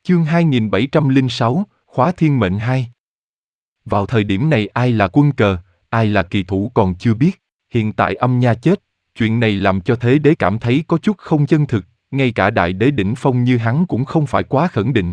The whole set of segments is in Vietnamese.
Chương 2706, Khóa Thiên Mệnh 2. Vào thời điểm này ai là quân cờ, ai là kỳ thủ còn chưa biết, hiện tại Âm Nha chết, chuyện này làm cho Thế Đế cảm thấy có chút không chân thực, ngay cả đại đế đỉnh phong như hắn cũng không phải quá khẳng định.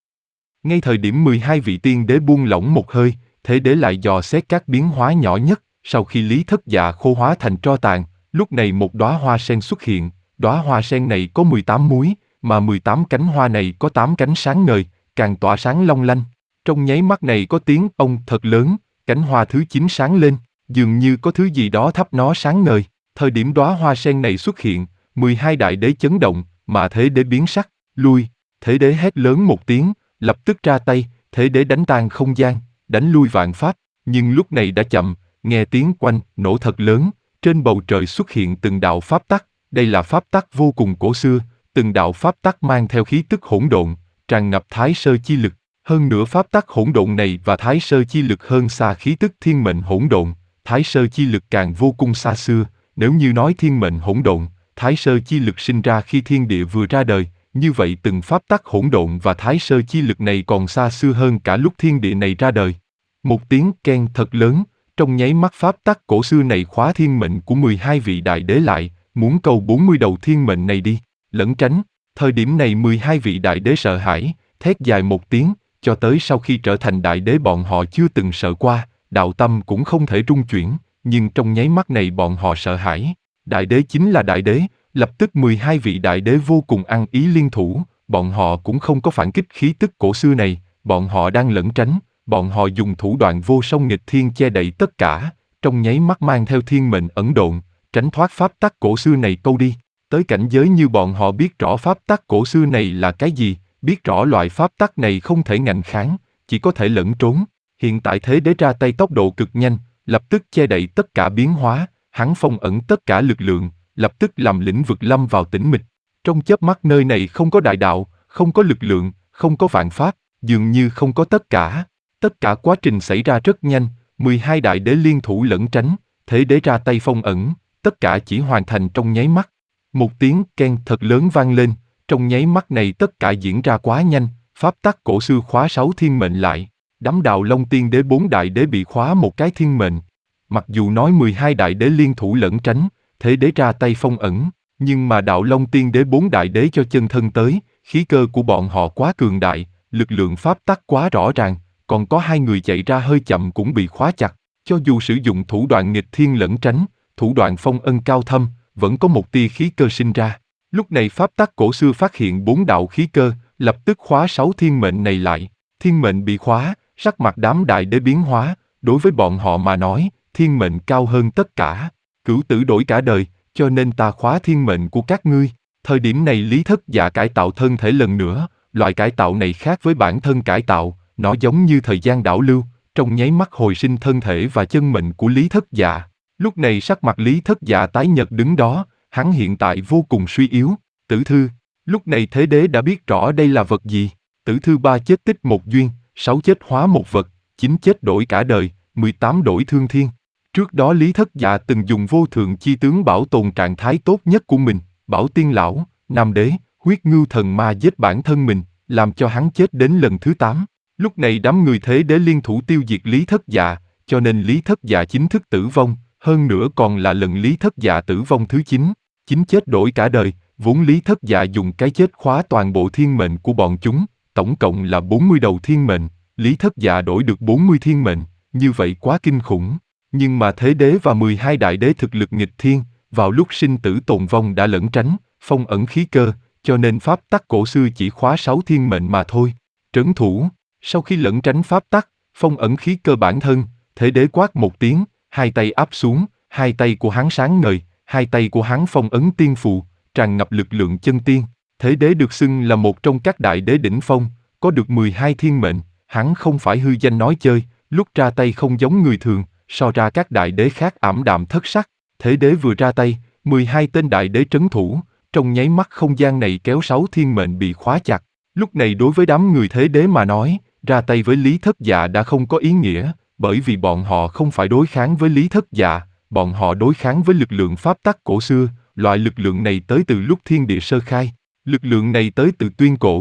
Ngay thời điểm 12 vị tiên đế buông lỏng một hơi, Thế Đế lại dò xét các biến hóa nhỏ nhất, sau khi Lý Thất Dạ khô hóa thành tro tàn, lúc này một đóa hoa sen xuất hiện, đóa hoa sen này có 18 múi, mà 18 cánh hoa này có 8 cánh sáng ngời, càng tỏa sáng long lanh. Trong nháy mắt này có tiếng ông thật lớn, cánh hoa thứ 9 sáng lên, dường như có thứ gì đó thắp nó sáng ngời. Thời điểm đóa hoa sen này xuất hiện, 12 đại đế chấn động, mà Thế Đế biến sắc, lui. Thế Đế hét lớn một tiếng, lập tức ra tay, Thế Đế đánh tan không gian, đánh lui vạn pháp, nhưng lúc này đã chậm, nghe tiếng oanh, nổ thật lớn, trên bầu trời xuất hiện từng đạo pháp tắc, đây là pháp tắc vô cùng cổ xưa, từng đạo pháp tắc mang theo khí tức hỗn độn, tràn ngập thái sơ chi lực, hơn nữa pháp tắc hỗn độn này và thái sơ chi lực hơn xa khí tức thiên mệnh hỗn độn, thái sơ chi lực càng vô cùng xa xưa, nếu như nói thiên mệnh hỗn độn, thái sơ chi lực sinh ra khi thiên địa vừa ra đời, như vậy từng pháp tắc hỗn độn và thái sơ chi lực này còn xa xưa hơn cả lúc thiên địa này ra đời. Một tiếng keng thật lớn, trong nháy mắt pháp tắc cổ xưa này khóa thiên mệnh của 12 vị đại đế lại, muốn câu 40 đầu thiên mệnh này đi, lẩn tránh. Thời điểm này 12 vị đại đế sợ hãi, thét dài một tiếng, cho tới sau khi trở thành đại đế bọn họ chưa từng sợ qua, đạo tâm cũng không thể rung chuyển, nhưng trong nháy mắt này bọn họ sợ hãi. Đại đế chính là đại đế, lập tức 12 vị đại đế vô cùng ăn ý liên thủ, bọn họ cũng không có phản kích khí tức cổ xưa này, bọn họ đang lẩn tránh, bọn họ dùng thủ đoạn vô song nghịch thiên che đậy tất cả, trong nháy mắt mang theo thiên mệnh ẩn độn, tránh thoát pháp tắc cổ xưa này câu đi. Tới cảnh giới như bọn họ biết rõ pháp tắc cổ xưa này là cái gì, biết rõ loại pháp tắc này không thể ngạnh kháng, chỉ có thể lẫn trốn. Hiện tại Thế Đế ra tay tốc độ cực nhanh, lập tức che đậy tất cả biến hóa, hắn phong ẩn tất cả lực lượng, lập tức làm lĩnh vực lâm vào tĩnh mịch. Trong chớp mắt nơi này không có đại đạo, không có lực lượng, không có vạn pháp, dường như không có tất cả. Tất cả quá trình xảy ra rất nhanh, 12 đại đế liên thủ lẫn tránh, Thế Đế ra tay phong ẩn, tất cả chỉ hoàn thành trong nháy mắt. Một tiếng keng thật lớn vang lên, trong nháy mắt này tất cả diễn ra quá nhanh, pháp tắc cổ xưa khóa 6 thiên mệnh lại, đám Đạo Long Tiên Đế 4 đại đế bị khóa một cái thiên mệnh. Mặc dù nói 12 đại đế liên thủ lẫn tránh, Thế Đế ra tay phong ẩn, nhưng mà Đạo Long Tiên Đế 4 đại đế cho chân thân tới, khí cơ của bọn họ quá cường đại, lực lượng pháp tắc quá rõ ràng, còn có 2 người chạy ra hơi chậm cũng bị khóa chặt, cho dù sử dụng thủ đoạn nghịch thiên lẫn tránh, thủ đoạn phong ân cao thâm, vẫn có một tia khí cơ sinh ra. Lúc này pháp tắc cổ xưa phát hiện 4 đạo khí cơ, lập tức khóa 6 thiên mệnh này lại. Thiên mệnh bị khóa, sắc mặt đám đại đế biến hóa, đối với bọn họ mà nói, thiên mệnh cao hơn tất cả. Cửu tử đổi cả đời, cho nên ta khóa thiên mệnh của các ngươi. Thời điểm này Lý Thất Dạ cải tạo thân thể lần nữa, loại cải tạo này khác với bản thân cải tạo, nó giống như thời gian đảo lưu, trong nháy mắt hồi sinh thân thể và chân mệnh của Lý Thất Dạ. Lúc này sắc mặt Lý Thất Dạ tái nhợt đứng đó, hắn hiện tại vô cùng suy yếu. Tử thư, lúc này Thế Đế đã biết rõ đây là vật gì. Tử thư 3 chết tích một duyên, 6 chết hóa một vật, 9 chết đổi cả đời, 18 đổi thương thiên. Trước đó Lý Thất Dạ từng dùng vô thượng chi tướng bảo tồn trạng thái tốt nhất của mình, Bảo Tiên Lão, Nam Đế, huyết ngưu thần ma giết bản thân mình, làm cho hắn chết đến lần thứ 8. Lúc này đám người Thế Đế liên thủ tiêu diệt Lý Thất Dạ, cho nên Lý Thất Dạ chính thức tử vong, hơn nữa còn là lần Lý Thất Dạ tử vong thứ 9. 9 chết đổi cả đời, vốn Lý Thất Dạ dùng cái chết khóa toàn bộ thiên mệnh của bọn chúng, tổng cộng là 40 đầu thiên mệnh, Lý Thất Dạ đổi được 40 thiên mệnh, như vậy quá kinh khủng. Nhưng mà Thế Đế và 12 đại đế thực lực nghịch thiên, vào lúc sinh tử tồn vong đã lẩn tránh, phong ẩn khí cơ, cho nên pháp tắc cổ xưa chỉ khóa 6 thiên mệnh mà thôi. Trấn thủ, sau khi lẩn tránh pháp tắc, phong ẩn khí cơ bản thân, Thế Đế quát một tiếng, hai tay áp xuống, hai tay của hắn sáng ngời, hai tay của hắn phong ấn tiên phù, tràn ngập lực lượng chân tiên. Thế Đế được xưng là một trong các đại đế đỉnh phong, có được 12 thiên mệnh, hắn không phải hư danh nói chơi, lúc ra tay không giống người thường, so ra các đại đế khác ảm đạm thất sắc. Thế Đế vừa ra tay, 12 tên đại đế trấn thủ, trong nháy mắt không gian này kéo 6 thiên mệnh bị khóa chặt. Lúc này đối với đám người Thế Đế mà nói, ra tay với Lý Thất Dạ đã không có ý nghĩa, bởi vì bọn họ không phải đối kháng với Lý Thất Dạ, bọn họ đối kháng với lực lượng pháp tắc cổ xưa, loại lực lượng này tới từ lúc thiên địa sơ khai, lực lượng này tới từ tuyên cổ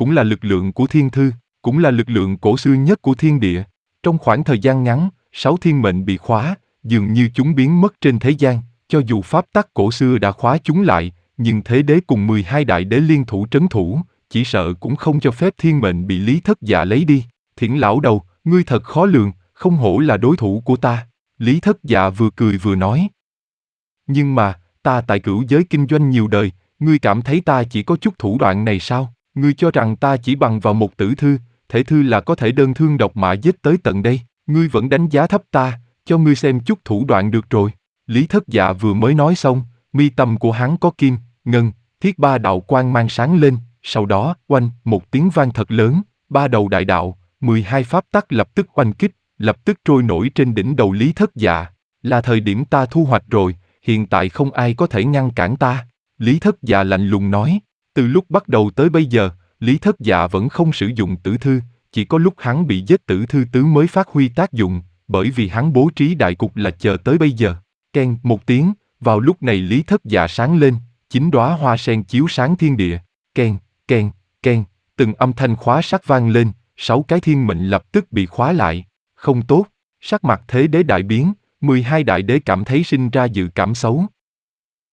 cũng là lực lượng của thiên thư, cũng là lực lượng cổ xưa nhất của thiên địa. Trong khoảng thời gian ngắn, 6 thiên mệnh bị khóa, dường như chúng biến mất trên thế gian, cho dù pháp tắc cổ xưa đã khóa chúng lại, nhưng thế đế cùng 12 đại đế liên thủ trấn thủ, chỉ sợ cũng không cho phép thiên mệnh bị Lý Thất Dạ lấy đi. Thiển lão đầu, ngươi thật khó lường, không hổ là đối thủ của ta. Lý Thất Dạ vừa cười vừa nói. Nhưng mà, ta tại cửu giới kinh doanh nhiều đời, ngươi cảm thấy ta chỉ có chút thủ đoạn này sao? Ngươi cho rằng ta chỉ bằng vào một tử thư, thể thư là có thể đơn thương độc mã giết tới tận đây? Ngươi vẫn đánh giá thấp ta, cho ngươi xem chút thủ đoạn được rồi. Lý Thất Dạ vừa mới nói xong, mi tâm của hắn có kim, ngân, thiết ba đạo quang mang sáng lên, sau đó, oanh, một tiếng vang thật lớn, ba đầu đại đạo, 12 pháp tắc lập tức oanh kích, lập tức trôi nổi trên đỉnh đầu Lý Thất Dạ. Là thời điểm ta thu hoạch rồi, hiện tại không ai có thể ngăn cản ta. Lý Thất Dạ lạnh lùng nói, từ lúc bắt đầu tới bây giờ, Lý Thất Dạ vẫn không sử dụng tử thư, chỉ có lúc hắn bị giết tử thư tứ mới phát huy tác dụng, bởi vì hắn bố trí đại cục là chờ tới bây giờ. Keng một tiếng, vào lúc này Lý Thất Dạ sáng lên, 9 đóa hoa sen chiếu sáng thiên địa. Keng, keng, keng, từng âm thanh khóa sắt vang lên, 6 cái thiên mệnh lập tức bị khóa lại. Không tốt, sắc mặt thế đế đại biến, 12 đại đế cảm thấy sinh ra dự cảm xấu.